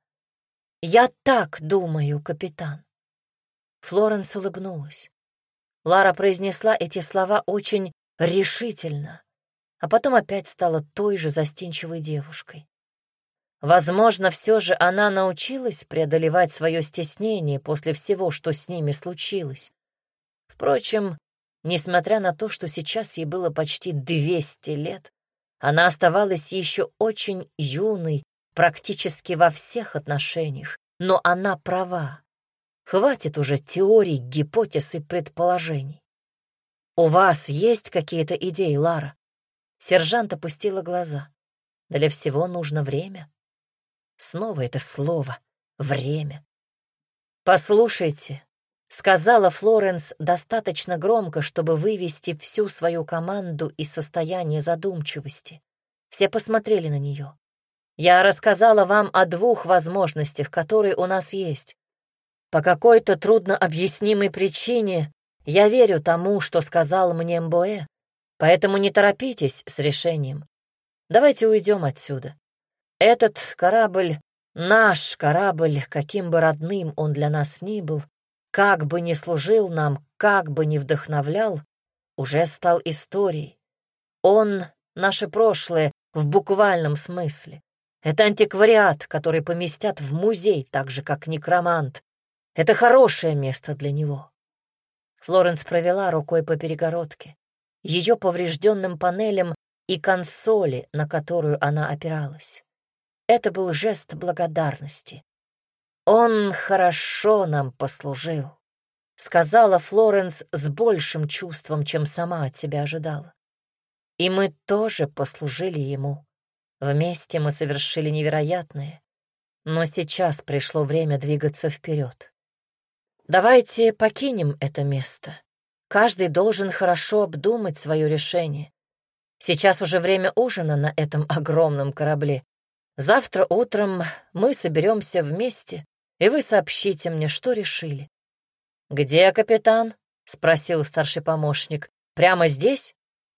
Я так думаю, капитан. Флоренс улыбнулась. Лара произнесла эти слова очень решительно, а потом опять стала той же застенчивой девушкой. Возможно, все же она научилась преодолевать свое стеснение после всего, что с ними случилось. Впрочем, несмотря на то, что сейчас ей было почти двести лет, она оставалась еще очень юной практически во всех отношениях, но она права. Хватит уже теорий, гипотез и предположений. «У вас есть какие-то идеи, Лара?» Сержант опустила глаза. «Для всего нужно время». Снова это слово «время». «Послушайте», — сказала Флоренс достаточно громко, чтобы вывести всю свою команду из состояния задумчивости. Все посмотрели на нее. «Я рассказала вам о двух возможностях, которые у нас есть. По какой-то труднообъяснимой причине я верю тому, что сказал мне Мбоэ, поэтому не торопитесь с решением. Давайте уйдем отсюда. Этот корабль, наш корабль, каким бы родным он для нас ни был, как бы ни служил нам, как бы ни вдохновлял, уже стал историей. Он — наше прошлое в буквальном смысле. Это антиквариат, который поместят в музей, так же, как некромант. Это хорошее место для него». Флоренс провела рукой по перегородке, ее поврежденным панелям и консоли, на которую она опиралась. Это был жест благодарности. «Он хорошо нам послужил», — сказала Флоренс с большим чувством, чем сама от себя ожидала. «И мы тоже послужили ему. Вместе мы совершили невероятное, но сейчас пришло время двигаться вперед. Давайте покинем это место. Каждый должен хорошо обдумать свое решение. Сейчас уже время ужина на этом огромном корабле. Завтра утром мы соберемся вместе, и вы сообщите мне, что решили». «Где капитан?» — спросил старший помощник. «Прямо здесь?»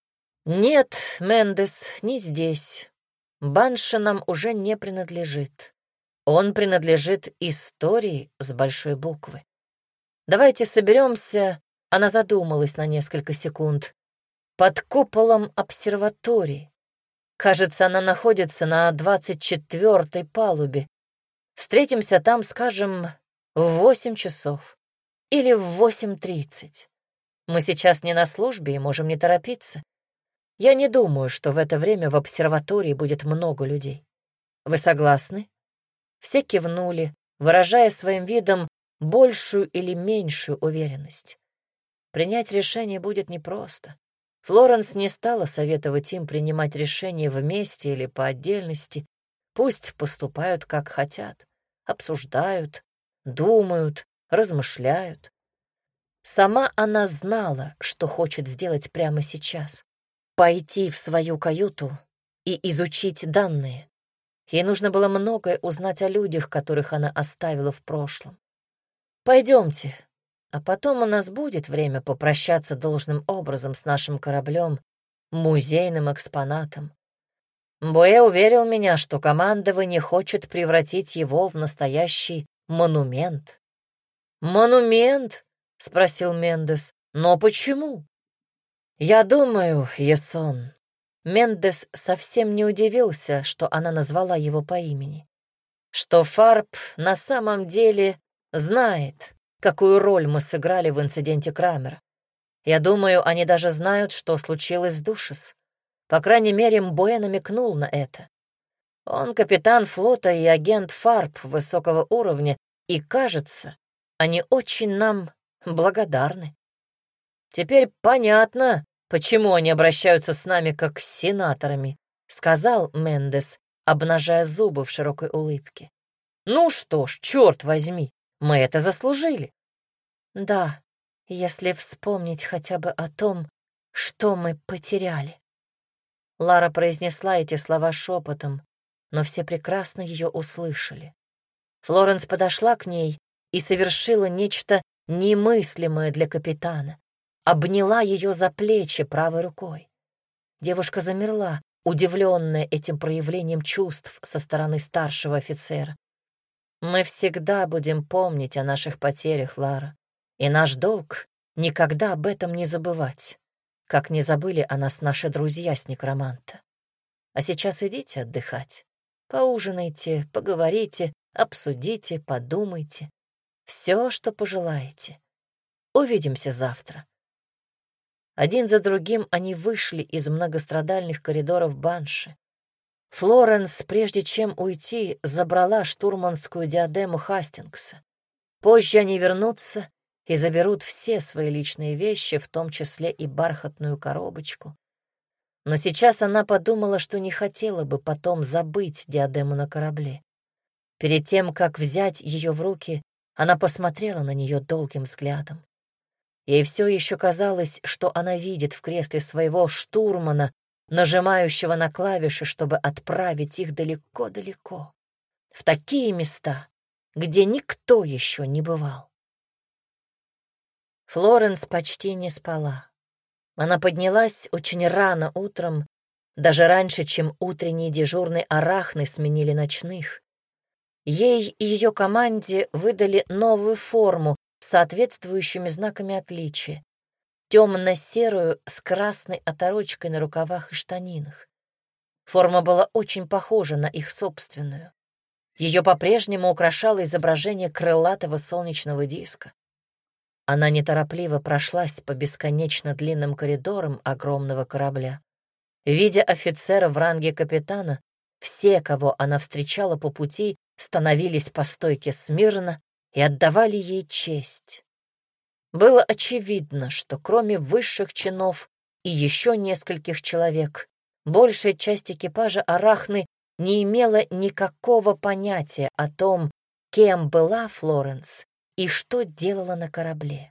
«Нет, Мендес, не здесь. Банши нам уже не принадлежит. Он принадлежит истории с большой буквы. Давайте соберемся», — она задумалась на несколько секунд, «под куполом обсерватории. Кажется, она находится на двадцать четвёртой палубе. Встретимся там, скажем, в восемь часов или в восемь тридцать. Мы сейчас не на службе и можем не торопиться. Я не думаю, что в это время в обсерватории будет много людей. Вы согласны?» Все кивнули, выражая своим видом большую или меньшую уверенность. принять решение будет непросто. Флоренс не стала советовать им принимать решения вместе или по отдельности. Пусть поступают, как хотят, обсуждают, думают, размышляют. Сама она знала, что хочет сделать прямо сейчас. Пойти в свою каюту и изучить данные. Ей нужно было многое узнать о людях, которых она оставила в прошлом. «Пойдемте, а потом у нас будет время попрощаться должным образом с нашим кораблем, музейным экспонатом. Буэ уверил меня, что командование хочет превратить его в настоящий монумент». «Монумент?» — спросил Мендес. «Но почему?» «Я думаю, Ясон». Мендес совсем не удивился, что она назвала его по имени. «Что Фарб на самом деле знает, какую роль мы сыграли в инциденте Крамера. Я думаю, они даже знают, что случилось с Душес. По крайней мере, Мбуэ намекнул на это. Он капитан флота и агент Фарб высокого уровня, и, кажется, они очень нам благодарны. Теперь понятно, почему они обращаются с нами как с сенаторами», — сказал Мендес, обнажая зубы в широкой улыбке. «Ну что ж, черт возьми, мы это заслужили». «Да, если вспомнить хотя бы о том, что мы потеряли». Лара произнесла эти слова шепотом, но все прекрасно ее услышали. Флоренс подошла к ней и совершила нечто немыслимое для капитана. Обняла ее за плечи правой рукой. Девушка замерла, удивленная этим проявлением чувств со стороны старшего офицера. «Мы всегда будем помнить о наших потерях, Лара, и наш долг — никогда об этом не забывать, как не забыли о нас наши друзья с некроманта. А сейчас идите отдыхать. Поужинайте, поговорите, обсудите, подумайте. Все, что пожелаете. Увидимся завтра». Один за другим они вышли из многострадальных коридоров Банши. Флоренс, прежде чем уйти, забрала штурманскую диадему Хастингса. Позже они вернутся и заберут все свои личные вещи, в том числе и бархатную коробочку. Но сейчас она подумала, что не хотела бы потом забыть диадему на корабле. Перед тем, как взять ее в руки, она посмотрела на нее долгим взглядом. Ей все еще казалось, что она видит в кресле своего штурмана, нажимающего на клавиши, чтобы отправить их далеко-далеко, в такие места, где никто еще не бывал. Флоренс почти не спала. Она поднялась очень рано утром, даже раньше, чем утренние дежурные арахны сменили ночных. Ей и ее команде выдали новую форму с соответствующими знаками отличия. Темно-серую с красной оторочкой на рукавах и штанинах. Форма была очень похожа на их собственную. Ее по-прежнему украшало изображение крылатого солнечного диска. Она неторопливо прошлась по бесконечно длинным коридорам огромного корабля. Видя офицера в ранге капитана, все, кого она встречала по пути, становились по стойке смирно и отдавали ей честь. Было очевидно, что кроме высших чинов и еще нескольких человек, большая часть экипажа Арахны не имела никакого понятия о том, кем была Флоренс и что делала на корабле.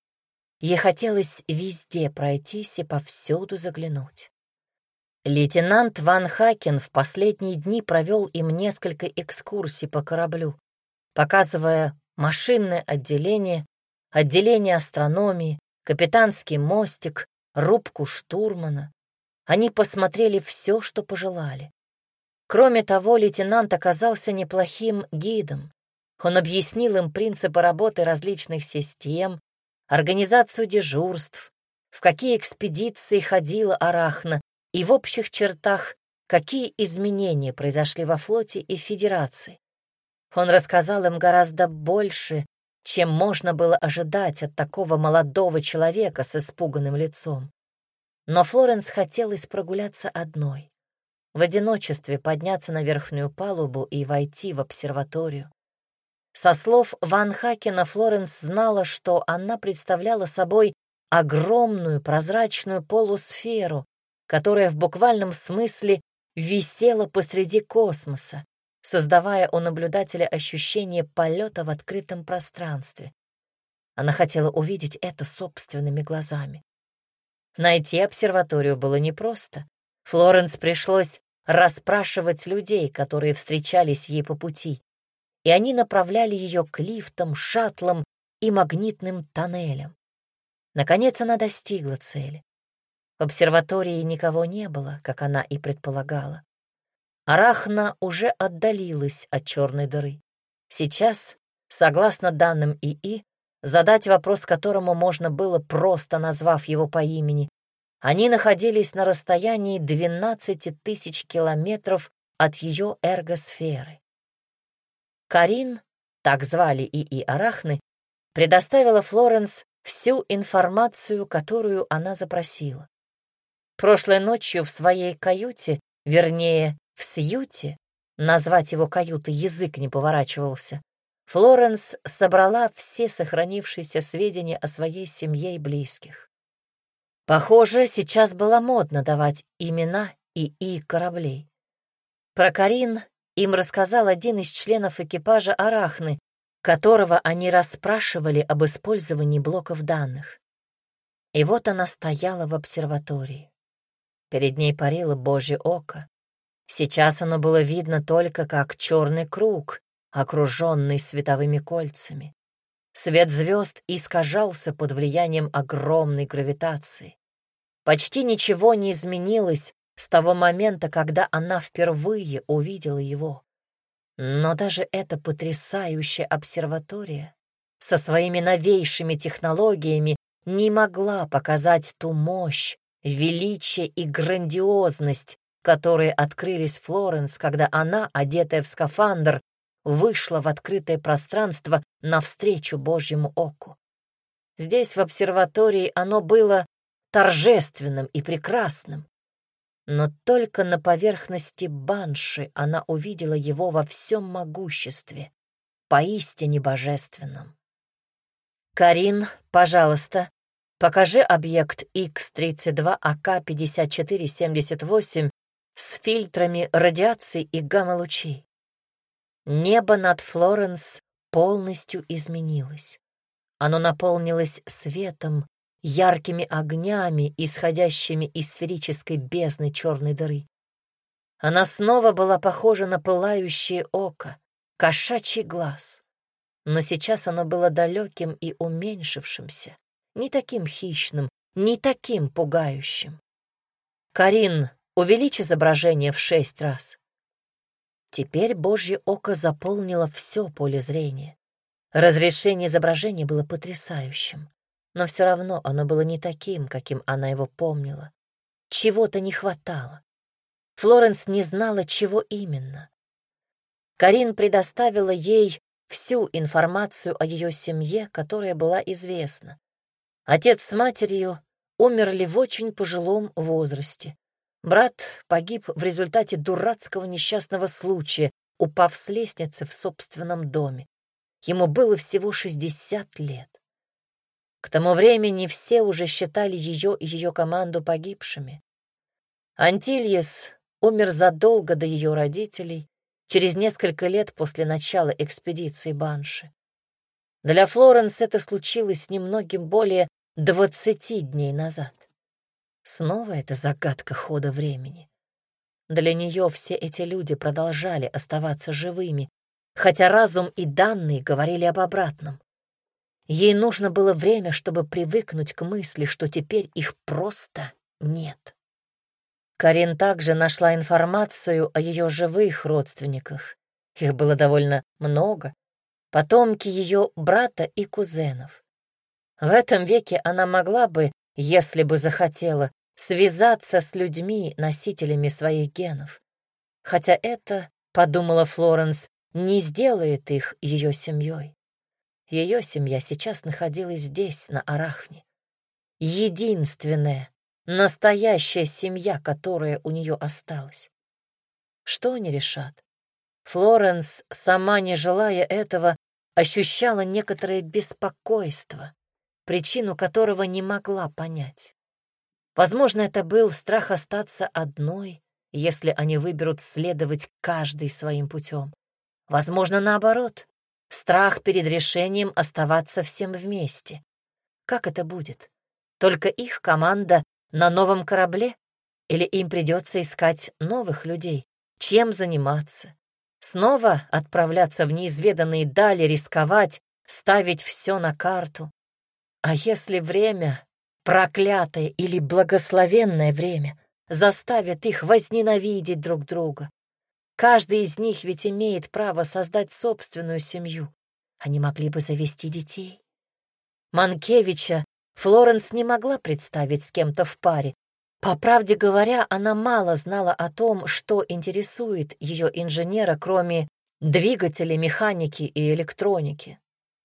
Ей хотелось везде пройтись и повсюду заглянуть. Лейтенант Ван Хакен в последние дни провел им несколько экскурсий по кораблю, показывая машинное отделение, отделение астрономии, капитанский мостик, рубку штурмана. Они посмотрели все, что пожелали. Кроме того, лейтенант оказался неплохим гидом. Он объяснил им принципы работы различных систем, организацию дежурств, в какие экспедиции ходила Арахна и в общих чертах, какие изменения произошли во флоте и в Федерации. Он рассказал им гораздо больше, чем можно было ожидать от такого молодого человека с испуганным лицом. Но Флоренс хотелось прогуляться одной, в одиночестве подняться на верхнюю палубу и войти в обсерваторию. Со слов Ван Хакена Флоренс знала, что она представляла собой огромную прозрачную полусферу, которая в буквальном смысле висела посреди космоса, создавая у наблюдателя ощущение полета в открытом пространстве. Она хотела увидеть это собственными глазами. Найти обсерваторию было непросто. Флоренс пришлось расспрашивать людей, которые встречались ей по пути, и они направляли ее к лифтам, шаттлам и магнитным тоннелям. Наконец она достигла цели. В обсерватории никого не было, как она и предполагала. Арахна уже отдалилась от черной дыры. Сейчас, согласно данным ИИ, задать вопрос, которому можно было, просто назвав его по имени, они находились на расстоянии двенадцати тысяч километров от ее эргосферы. Карин, так звали ИИ Арахны, предоставила Флоренс всю информацию, которую она запросила. Прошлой ночью в своей каюте, вернее, в сьюте, назвать его каютой язык не поворачивался, Флоренс собрала все сохранившиеся сведения о своей семье и близких. Похоже, сейчас было модно давать имена ИИ кораблей. Про Карин им рассказал один из членов экипажа Арахны, которого они расспрашивали об использовании блоков данных. И вот она стояла в обсерватории. Перед ней парило Божье око. Сейчас оно было видно только как черный круг, окруженный световыми кольцами. Свет звезд искажался под влиянием огромной гравитации. Почти ничего не изменилось с того момента, когда она впервые увидела его. Но даже эта потрясающая обсерватория со своими новейшими технологиями не могла показать ту мощь, величие и грандиозность, которые открылись Флоренс, когда она, одетая в скафандр, вышла в открытое пространство навстречу Божьему оку. Здесь, в обсерватории, оно было торжественным и прекрасным. Но только на поверхности Банши она увидела его во всем могуществе, поистине божественном. «Карин, пожалуйста, покажи объект икс тридцать два А К пятьдесят четыре семьдесят восемь с фильтрами радиации и гамма-лучей». Небо над Флоренс полностью изменилось. Оно наполнилось светом, яркими огнями, исходящими из сферической бездны черной дыры. Она снова была похожа на пылающее око, кошачий глаз. Но сейчас оно было далеким и уменьшившимся, не таким хищным, не таким пугающим. «Карин, увеличь изображение в шесть раз». Теперь Божье око заполнило все поле зрения. Разрешение изображения было потрясающим, но все равно оно было не таким, каким она его помнила. Чего-то не хватало. Флоренс не знала, чего именно. Карин предоставила ей всю информацию о ее семье, которая была известна. Отец с матерью умерли в очень пожилом возрасте. Брат погиб в результате дурацкого несчастного случая, упав с лестницы в собственном доме. Ему было всего шестьдесят лет. К тому времени все уже считали ее и ее команду погибшими. Антильес умер задолго до ее родителей, через несколько лет после начала экспедиции Банши. Для Флоренс это случилось немногим более двадцати дней назад. Снова эта загадка хода времени. Для нее все эти люди продолжали оставаться живыми, хотя разум и данные говорили об обратном. Ей нужно было время, чтобы привыкнуть к мысли, что теперь их просто нет. Карин также нашла информацию о ее живых родственниках. Их было довольно много. Потомки ее брата и кузенов. В этом веке она могла бы, если бы захотела, связаться с людьми, носителями своих генов. Хотя это, подумала Флоренс, не сделает их ее семьей. Ее семья сейчас находилась здесь, на Арахне. Единственная, настоящая семья, которая у нее осталась. Что они решат? Флоренс, сама не желая этого, ощущала некоторое беспокойство. причину которого не могла понять. Возможно, это был страх остаться одной, если они выберут следовать каждый своим путем. Возможно, наоборот, страх перед решением оставаться всем вместе. Как это будет? Только их команда на новом корабле? Или им придется искать новых людей? Чем заниматься? Снова отправляться в неизведанные дали, рисковать, ставить все на карту? А если время, проклятое или благословенное время, заставит их возненавидеть друг друга? Каждый из них ведь имеет право создать собственную семью. Они могли бы завести детей. Манкевича Флоренс не могла представить с кем-то в паре. По правде говоря, она мало знала о том, что интересует ее инженера, кроме двигателей, механики и электроники.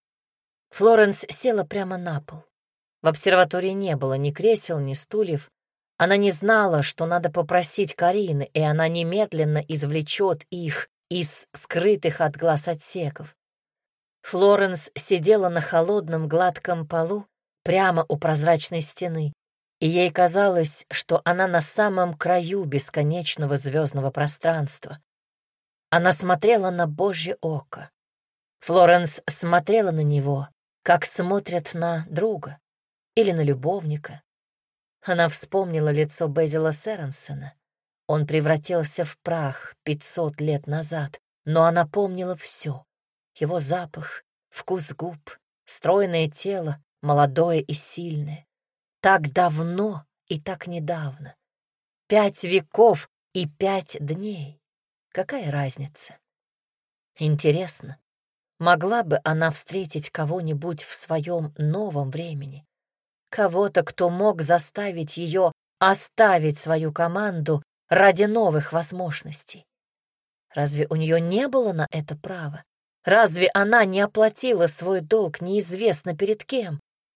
Флоренс села прямо на пол. В обсерватории не было ни кресел, ни стульев. Она не знала, что надо попросить Карины, и она немедленно извлечет их из скрытых от глаз отсеков. Флоренс сидела на холодном гладком полу прямо у прозрачной стены, и ей казалось, что она на самом краю бесконечного звездного пространства. Она смотрела на Божье око. Флоренс смотрела на него, как смотрят на друга или на любовника. Она вспомнила лицо Безила Сэренсона. Он превратился в прах пятьсот лет назад, но она помнила все. Его запах, вкус губ, стройное тело, молодое и сильное. Так давно и так недавно. Пять веков и пять дней. Какая разница? Интересно, могла бы она встретить кого-нибудь в своем новом времени? Кого-то, кто мог заставить ее оставить свою команду ради новых возможностей? Разве у нее не было на это права? Разве она не оплатила свой долг неизвестно перед кем?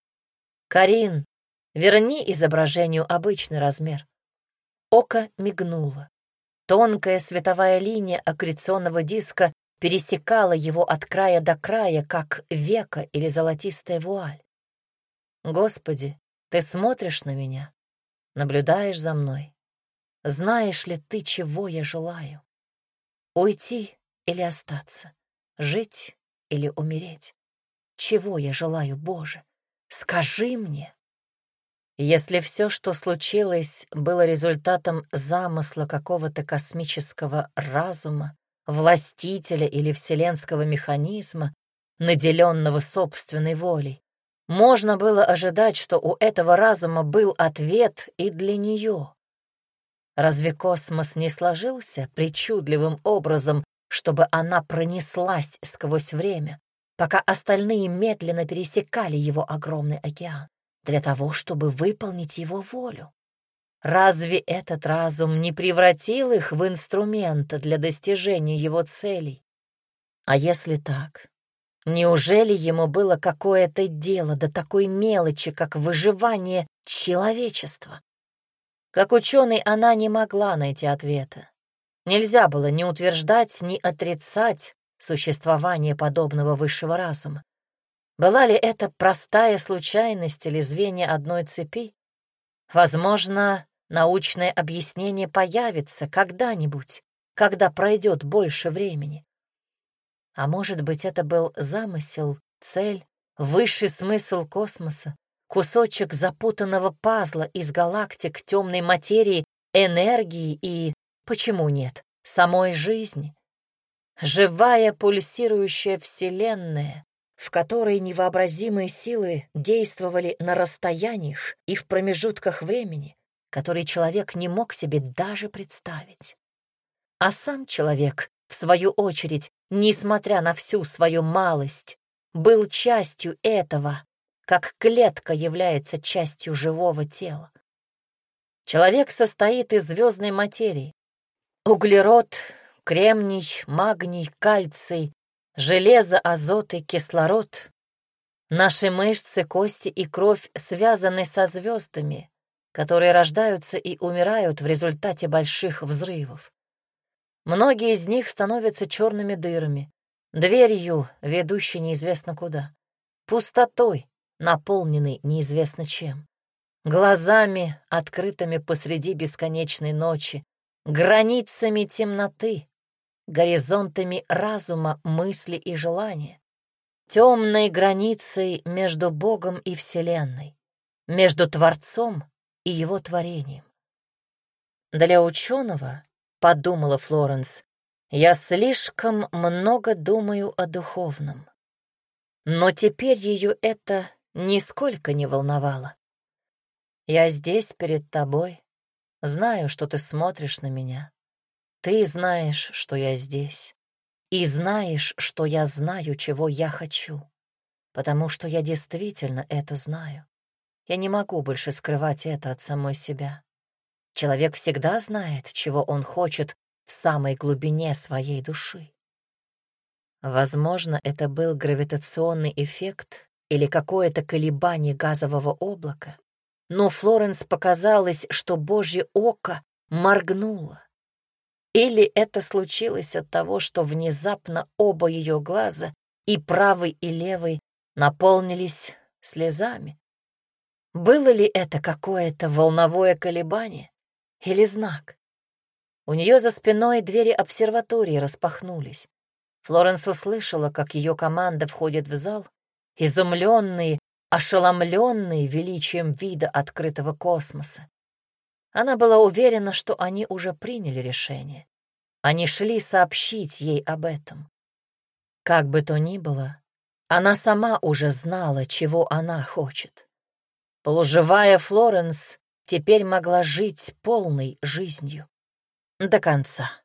«Карин, верни изображению обычный размер». Око мигнуло. Тонкая световая линия аккреционного диска пересекала его от края до края, как века или золотистая вуаль. «Господи, ты смотришь на меня, наблюдаешь за мной. Знаешь ли ты, чего я желаю? Уйти или остаться? Жить или умереть? Чего я желаю, Боже? Скажи мне». Если все, что случилось, было результатом замысла какого-то космического разума, властителя или вселенского механизма, наделенного собственной волей, можно было ожидать, что у этого разума был ответ и для нее. Разве космос не сложился причудливым образом, чтобы она пронеслась сквозь время, пока остальные медленно пересекали его огромный океан, для того, чтобы выполнить его волю? Разве этот разум не превратил их в инструмент для достижения его целей? А если так, неужели ему было какое-то дело до такой мелочи, как выживание человечества? Как ученый она не могла найти ответа. Нельзя было ни утверждать, ни отрицать существование подобного высшего разума. Была ли это простая случайность или звенья одной цепи? Возможно, научное объяснение появится когда-нибудь, когда пройдет больше времени. А может быть, это был замысел, цель, высший смысл космоса, кусочек запутанного пазла из галактик темной материи, энергии и, почему нет, самой жизни. Живая пульсирующая вселенная, в которой невообразимые силы действовали на расстояниях и в промежутках времени, которые человек не мог себе даже представить. А сам человек, в свою очередь, несмотря на всю свою малость, был частью этого, как клетка является частью живого тела. Человек состоит из звездной материи. Углерод, кремний, магний, кальций, железо, азот и кислород. Наши мышцы, кости и кровь связаны со звездами, которые рождаются и умирают в результате больших взрывов. Многие из них становятся черными дырами, дверью, ведущей неизвестно куда, пустотой, наполненный неизвестно чем. Глазами, открытыми посреди бесконечной ночи, границами темноты, горизонтами разума, мысли и желания, темной границей между Богом и Вселенной, между Творцом и Его творением. Для ученого, подумала Флоренс, я слишком много думаю о духовном. Но теперь ее это нисколько не волновало. Я здесь перед тобой, знаю, что ты смотришь на меня. Ты знаешь, что я здесь, и знаешь, что я знаю, чего я хочу, потому что я действительно это знаю. Я не могу больше скрывать это от самой себя. Человек всегда знает, чего он хочет в самой глубине своей души. Возможно, это был гравитационный эффект или какое-то колебание газового облака, но Флоренс показалось, что Божье око моргнуло. Или это случилось от того, что внезапно оба ее глаза, и правый, и левый, наполнились слезами. Было ли это какое-то волновое колебание или знак? У нее за спиной двери обсерватории распахнулись. Флоренс услышала, как ее команда входит в зал, изумленные, ошеломленные величием вида открытого космоса. Она была уверена, что они уже приняли решение. Они шли сообщить ей об этом. Как бы то ни было, она сама уже знала, чего она хочет. Полуживая Флоренс теперь могла жить полной жизнью. До конца.